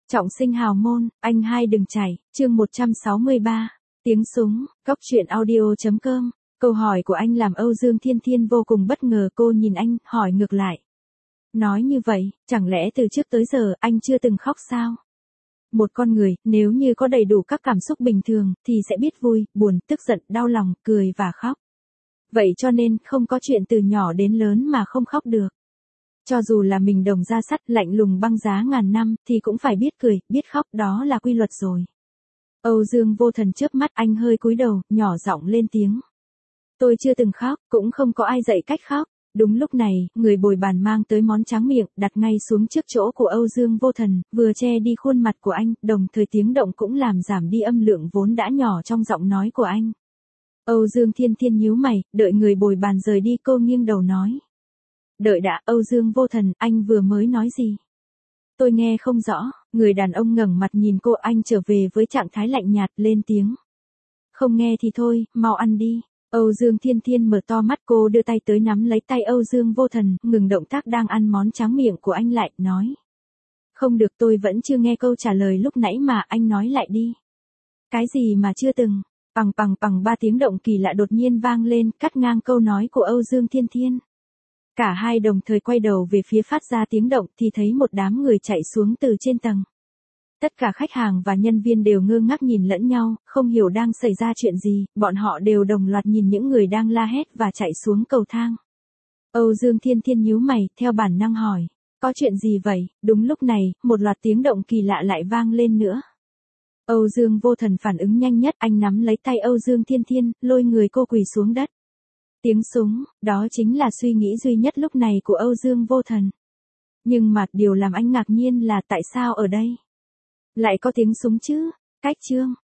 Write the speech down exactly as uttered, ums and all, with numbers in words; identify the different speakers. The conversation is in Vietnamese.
Speaker 1: Trọng sinh hào môn, anh hai đừng chảy, chương một trăm sáu mươi ba. Tiếng súng, cóc truyện audio chấm com. Câu hỏi của anh làm Âu Dương Thiên Thiên vô cùng bất ngờ, cô nhìn anh, hỏi ngược lại. Nói như vậy, chẳng lẽ từ trước tới giờ anh chưa từng khóc sao? Một con người, nếu như có đầy đủ các cảm xúc bình thường, thì sẽ biết vui, buồn, tức giận, đau lòng, cười và khóc. Vậy cho nên, không có chuyện từ nhỏ đến lớn mà không khóc được. Cho dù là mình đồng da sắt, lạnh lùng băng giá ngàn năm, thì cũng phải biết cười, biết khóc, đó là quy luật rồi. Âu Dương Vô Thần chớp mắt, anh hơi cúi đầu, nhỏ giọng lên tiếng. Tôi chưa từng khóc, cũng không có ai dạy cách khóc. Đúng lúc này, người bồi bàn mang tới món tráng miệng, đặt ngay xuống trước chỗ của Âu Dương Vô Thần, vừa che đi khuôn mặt của anh, đồng thời tiếng động cũng làm giảm đi âm lượng vốn đã nhỏ trong giọng nói của anh. Âu Dương Thiên Thiên nhíu mày, đợi người bồi bàn rời đi, cô nghiêng đầu nói. Đợi đã, Âu Dương Vô Thần, anh vừa mới nói gì? Tôi nghe không rõ, người đàn ông ngẩng mặt nhìn cô, anh trở về với trạng thái lạnh nhạt, lên tiếng. Không nghe thì thôi, mau ăn đi. Âu Dương Thiên Thiên mở to mắt, cô đưa tay tới nắm lấy tay Âu Dương Vô Thần, ngừng động tác đang ăn món tráng miệng của anh lại, nói. Không được, tôi vẫn chưa nghe câu trả lời lúc nãy mà, anh nói lại đi. Cái gì mà chưa từng? Pằng pằng pằng, ba tiếng động kỳ lạ đột nhiên vang lên, cắt ngang câu nói của Âu Dương Thiên Thiên. Cả hai đồng thời quay đầu về phía phát ra tiếng động thì thấy một đám người chạy xuống từ trên tầng. Tất cả khách hàng và nhân viên đều ngơ ngác nhìn lẫn nhau, không hiểu đang xảy ra chuyện gì, bọn họ đều đồng loạt nhìn những người đang la hét và chạy xuống cầu thang. Âu Dương Thiên Thiên nhíu mày, theo bản năng hỏi, có chuyện gì vậy? Đúng lúc này, một loạt tiếng động kỳ lạ lại vang lên nữa. Âu Dương Vô Thần phản ứng nhanh nhất, anh nắm lấy tay Âu Dương Thiên Thiên, lôi người cô quỳ xuống đất. Tiếng súng, đó chính là suy nghĩ duy nhất lúc này của Âu Dương Vô Thần. Nhưng mà điều làm anh ngạc nhiên là tại sao ở đây lại có tiếng súng chứ? Cách chương